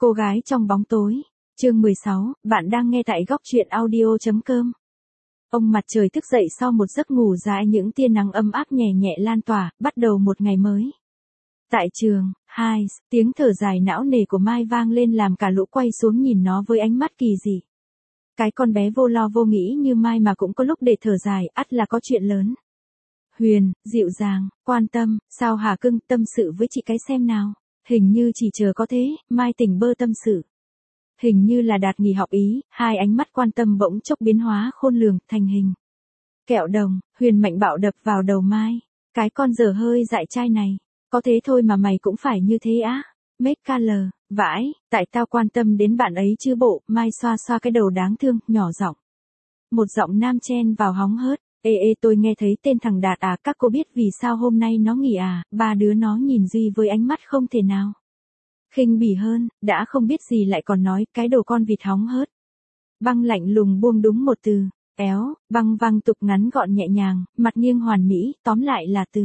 Cô gái trong bóng tối. Chương 16, bạn đang nghe tại góc truyện audio.com. Ông mặt trời thức dậy sau một giấc ngủ dài, những tia nắng ấm áp nhẹ nhẹ lan tỏa, bắt đầu một ngày mới. Tại trường, tiếng thở dài não nề của Mai vang lên làm cả lũ quay xuống nhìn nó với ánh mắt kỳ dị. Cái con bé vô lo vô nghĩ như Mai mà cũng có lúc để thở dài, ắt là có chuyện lớn. Huyền, dịu dàng, quan tâm, sao hả cưng, tâm sự với chị cái xem nào. Hình như chỉ chờ có thế, Mai tỉnh bơ tâm sự. Hình như là Đạt nghỉ học ý, hai ánh mắt quan tâm bỗng chốc biến hóa khôn lường, thành hình. Kẹo đồng, Huyền mạnh bạo đập vào đầu Mai. Cái con dở hơi dại trai này, có thế thôi mà mày cũng phải như thế á. MKL, vãi, tại tao quan tâm đến bạn ấy chứ bộ, Mai xoa xoa cái đầu đáng thương, nhỏ giọng. Một giọng nam chen vào hóng hớt. Ê tôi nghe thấy tên thằng Đạt à, các cô biết vì sao hôm nay nó nghỉ à, ba đứa nó nhìn Duy với ánh mắt không thể nào khinh bỉ hơn, đã không biết gì lại còn nói, cái đồ con vịt hóng hớt. Băng lạnh lùng buông đúng một từ, éo, băng văng tục ngắn gọn nhẹ nhàng, mặt nghiêng hoàn mỹ, tóm lại là từ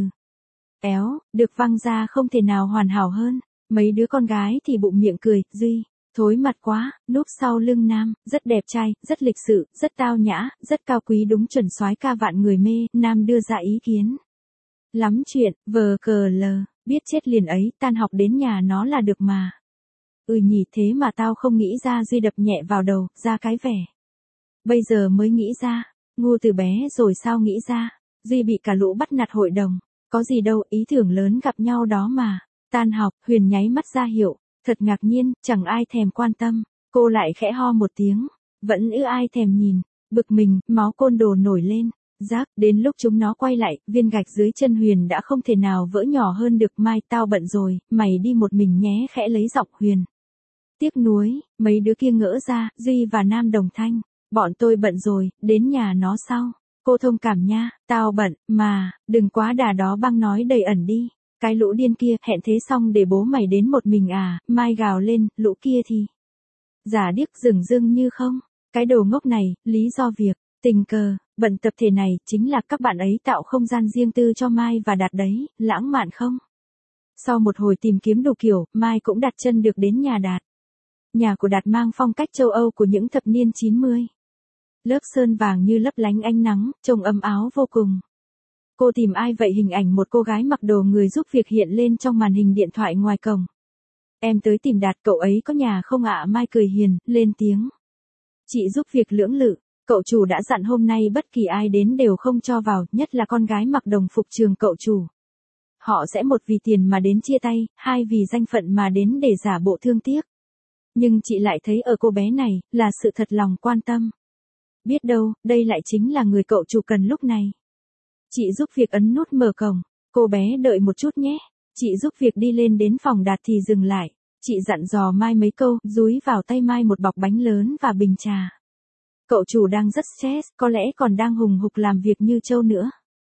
éo, được văng ra không thể nào hoàn hảo hơn. Mấy đứa con gái thì bụng miệng cười, Duy, thối mặt quá, núp sau lưng Nam, rất đẹp trai, rất lịch sự, rất tao nhã, rất cao quý, đúng chuẩn soái ca vạn người mê, Nam đưa ra ý kiến. Lắm chuyện, vờ cờ lờ, biết chết liền ấy, tan học đến nhà nó là được mà. Nhỉ, thế mà tao không nghĩ ra. Duy đập nhẹ vào đầu, ra cái vẻ. Bây giờ mới nghĩ ra, ngu từ bé rồi sao nghĩ ra. Duy bị cả lũ bắt nạt hội đồng, có gì đâu, ý tưởng lớn gặp nhau đó mà. Tan học, Huyền nháy mắt ra hiệu, thật ngạc nhiên, chẳng ai thèm quan tâm, cô lại khẽ ho một tiếng, vẫn ai thèm nhìn, bực mình, máu côn đồ nổi lên. Giác, đến lúc chúng nó quay lại, viên gạch dưới chân Huyền đã không thể nào vỡ nhỏ hơn được. Mai, tao bận rồi, mày đi một mình nhé, khẽ lấy giọng Huyền. Tiếc nuối, mấy đứa kia ngỡ ra, Duy và Nam đồng thanh, bọn tôi bận rồi, đến nhà nó sau. Cô thông cảm nha, tao bận, mà, đừng quá đà đó, băng nói đầy ẩn đi. Cái lũ điên kia, hẹn thế xong để bố mày đến một mình à, Mai gào lên, lũ kia thì giả điếc dửng dưng như không. Cái đồ ngốc này, lý do việc tình cờ, bận tập thể này, chính là các bạn ấy tạo không gian riêng tư cho Mai và Đạt đấy, lãng mạn không? Sau một hồi tìm kiếm đủ kiểu, Mai cũng đặt chân được đến nhà Đạt. Nhà của Đạt mang phong cách châu Âu của những thập niên 90. Lớp sơn vàng như lấp lánh ánh nắng, trông ấm áo vô cùng. Cô tìm ai vậy? Hình ảnh một cô gái mặc đồ người giúp việc hiện lên trong màn hình điện thoại ngoài cổng. Em tới tìm Đạt, cậu ấy có nhà không ạ? Mai cười hiền, lên tiếng. Chị giúp việc lưỡng lự, cậu chủ đã dặn hôm nay bất kỳ ai đến đều không cho vào, nhất là con gái mặc đồng phục trường cậu chủ. Họ sẽ một vì tiền mà đến chia tay, hai vì danh phận mà đến để giả bộ thương tiếc. Nhưng chị lại thấy ở cô bé này, là sự thật lòng quan tâm. Biết đâu, đây lại chính là người cậu chủ cần lúc này. Chị giúp việc ấn nút mở cổng, cô bé đợi một chút nhé. Chị giúp việc đi lên đến phòng Đạt thì dừng lại. Chị dặn dò Mai mấy câu, dúi vào tay Mai một bọc bánh lớn và bình trà. Cậu chủ đang rất stress, có lẽ còn đang hùng hục làm việc như trâu nữa.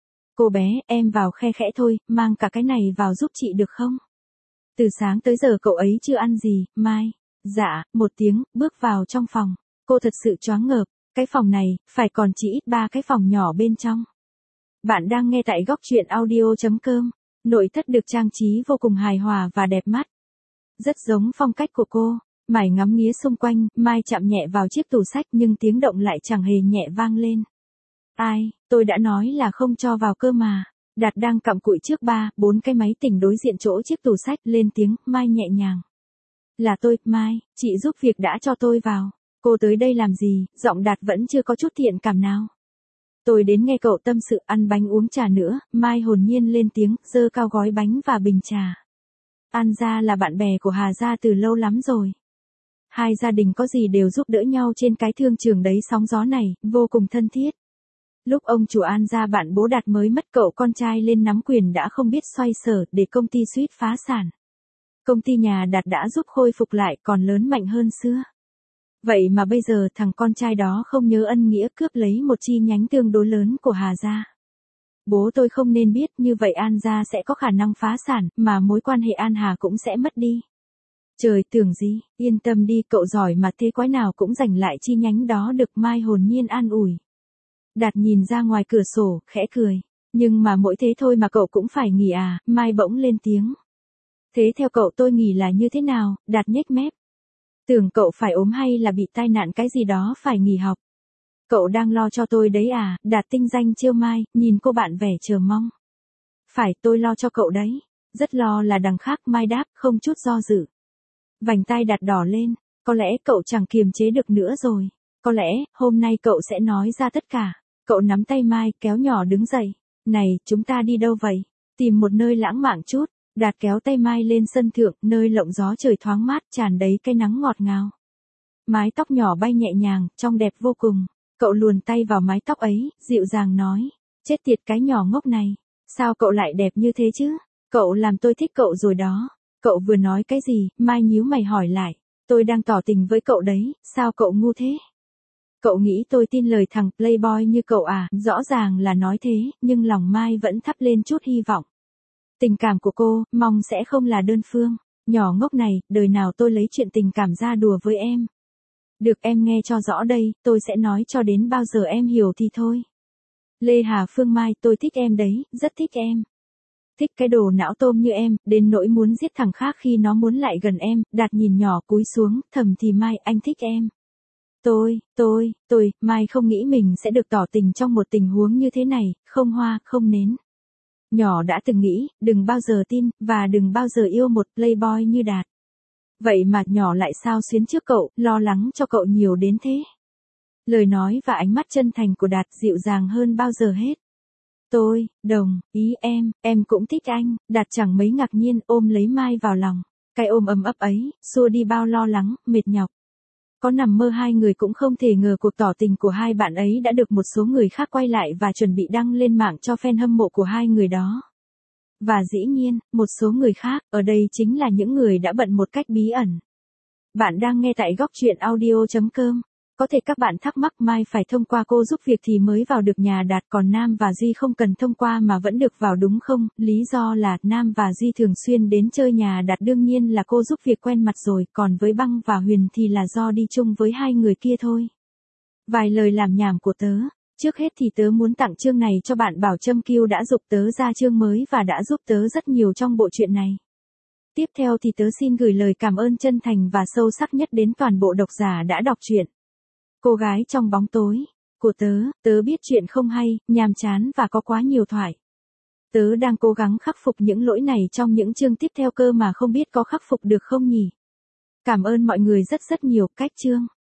Cô bé, em vào khe khẽ thôi, mang cả cái này vào giúp chị được không? Từ sáng tới giờ cậu ấy chưa ăn gì, Mai. Dạ, một tiếng, bước vào trong phòng. Cô thật sự choáng ngợp, cái phòng này, phải còn chỉ ít 3 cái phòng nhỏ bên trong. Bạn đang nghe tại góc truyện audio.com. Nội thất được trang trí vô cùng hài hòa và đẹp mắt. Rất giống phong cách của cô. Mải ngắm nghía xung quanh, Mai chạm nhẹ vào chiếc tủ sách nhưng tiếng động lại chẳng hề nhẹ vang lên. Ai, tôi đã nói là không cho vào cơ mà. Đạt đang cặm cụi trước 3-4 cái máy tính đối diện chỗ chiếc tủ sách, lên tiếng, Mai nhẹ nhàng. Là tôi, Mai, chị giúp việc đã cho tôi vào. Cô tới đây làm gì? Giọng Đạt vẫn chưa có chút thiện cảm nào. Tôi đến nghe cậu tâm sự, ăn bánh uống trà nữa. Mai hồn nhiên lên tiếng, giơ cao gói bánh và bình trà. An gia là bạn bè của Hà gia từ lâu lắm rồi. Hai gia đình có gì đều giúp đỡ nhau trên cái thương trường đấy, sóng gió này, vô cùng thân thiết. Lúc ông chủ An gia bạn bố Đạt mới mất, cậu con trai lên nắm quyền đã không biết xoay sở để công ty suýt phá sản. Công ty nhà Đạt đã giúp khôi phục lại, còn lớn mạnh hơn xưa. Vậy mà bây giờ thằng con trai đó không nhớ ân nghĩa, cướp lấy một chi nhánh tương đối lớn của Hà gia. Bố tôi không nên biết, như vậy An gia sẽ có khả năng phá sản, mà mối quan hệ An Hà cũng sẽ mất đi. Trời, tưởng gì, yên tâm đi, cậu giỏi mà, thế quái nào cũng giành lại chi nhánh đó được. Mai hồn nhiên an ủi. Đạt nhìn ra ngoài cửa sổ, khẽ cười. Nhưng mà mỗi thế thôi mà cậu cũng phải nghỉ à? Mai bỗng lên tiếng. Thế theo cậu tôi nghỉ là như thế nào? Đạt nhếch mép. Tưởng cậu phải ốm hay là bị tai nạn cái gì đó phải nghỉ học. Cậu đang lo cho tôi đấy à, Đạt tinh danh trêu Mai, nhìn cô bạn vẻ chờ mong. Phải, tôi lo cho cậu đấy. Rất lo là đằng khác, Mai đáp, không chút do dự. Vành tai Đạt đỏ lên, có lẽ cậu chẳng kiềm chế được nữa rồi. Có lẽ, hôm nay cậu sẽ nói ra tất cả. Cậu nắm tay Mai, kéo nhỏ đứng dậy. Này, chúng ta đi đâu vậy? Tìm một nơi lãng mạn chút. Đạt kéo tay Mai lên sân thượng, nơi lộng gió trời thoáng mát, tràn đầy cái nắng ngọt ngào. Mái tóc nhỏ bay nhẹ nhàng, trông đẹp vô cùng. Cậu luồn tay vào mái tóc ấy, dịu dàng nói. Chết tiệt cái nhỏ ngốc này. Sao cậu lại đẹp như thế chứ? Cậu làm tôi thích cậu rồi đó. Cậu vừa nói cái gì? Mai nhíu mày hỏi lại. Tôi đang tỏ tình với cậu đấy, sao cậu ngu thế? Cậu nghĩ tôi tin lời thằng playboy như cậu à? Rõ ràng là nói thế, nhưng lòng Mai vẫn thắp lên chút hy vọng. Tình cảm của cô, mong sẽ không là đơn phương. Nhỏ ngốc này, đời nào tôi lấy chuyện tình cảm ra đùa với em. Được, em nghe cho rõ đây, tôi sẽ nói cho đến bao giờ em hiểu thì thôi. Lê Hà Phương Mai, tôi thích em đấy, rất thích em. Thích cái đồ não tôm như em, đến nỗi muốn giết thằng khác khi nó muốn lại gần em. Đạt nhìn nhỏ cúi xuống, thầm thì Mai, anh thích em. Mai không nghĩ mình sẽ được tỏ tình trong một tình huống như thế này, không hoa, không nến. Nhỏ đã từng nghĩ, đừng bao giờ tin, và đừng bao giờ yêu một playboy như Đạt. Vậy mà nhỏ lại sao xuyến trước cậu, lo lắng cho cậu nhiều đến thế. Lời nói và ánh mắt chân thành của Đạt dịu dàng hơn bao giờ hết. Tôi, đồng, ý em cũng thích anh. Đạt chẳng mấy ngạc nhiên ôm lấy Mai vào lòng. Cái ôm ấm ấp ấy, xua đi bao lo lắng, mệt nhọc. Có nằm mơ hai người cũng không thể ngờ cuộc tỏ tình của hai bạn ấy đã được một số người khác quay lại và chuẩn bị đăng lên mạng cho fan hâm mộ của hai người đó. Và dĩ nhiên, một số người khác, ở đây chính là những người đã bận một cách bí ẩn. Bạn đang nghe tại góc truyện audio.com. Có thể các bạn thắc mắc Mai phải thông qua cô giúp việc thì mới vào được nhà Đạt, còn Nam và Duy không cần thông qua mà vẫn được vào đúng không? Lý do là Nam và Duy thường xuyên đến chơi nhà Đạt, đương nhiên là cô giúp việc quen mặt rồi, còn với Băng và Huyền thì là do đi chung với hai người kia thôi. Vài lời làm nhảm của tớ. Trước hết thì tớ muốn tặng chương này cho bạn Bảo Trâm Kiêu đã giục tớ ra chương mới và đã giúp tớ rất nhiều trong bộ truyện này. Tiếp theo thì tớ xin gửi lời cảm ơn chân thành và sâu sắc nhất đến toàn bộ độc giả đã đọc truyện. Cô gái trong bóng tối của tớ biết chuyện không hay, nhàm chán và có quá nhiều thoại. Tớ đang cố gắng khắc phục những lỗi này trong những chương tiếp theo cơ mà không biết có khắc phục được không nhỉ? Cảm ơn mọi người rất nhiều. Cách chương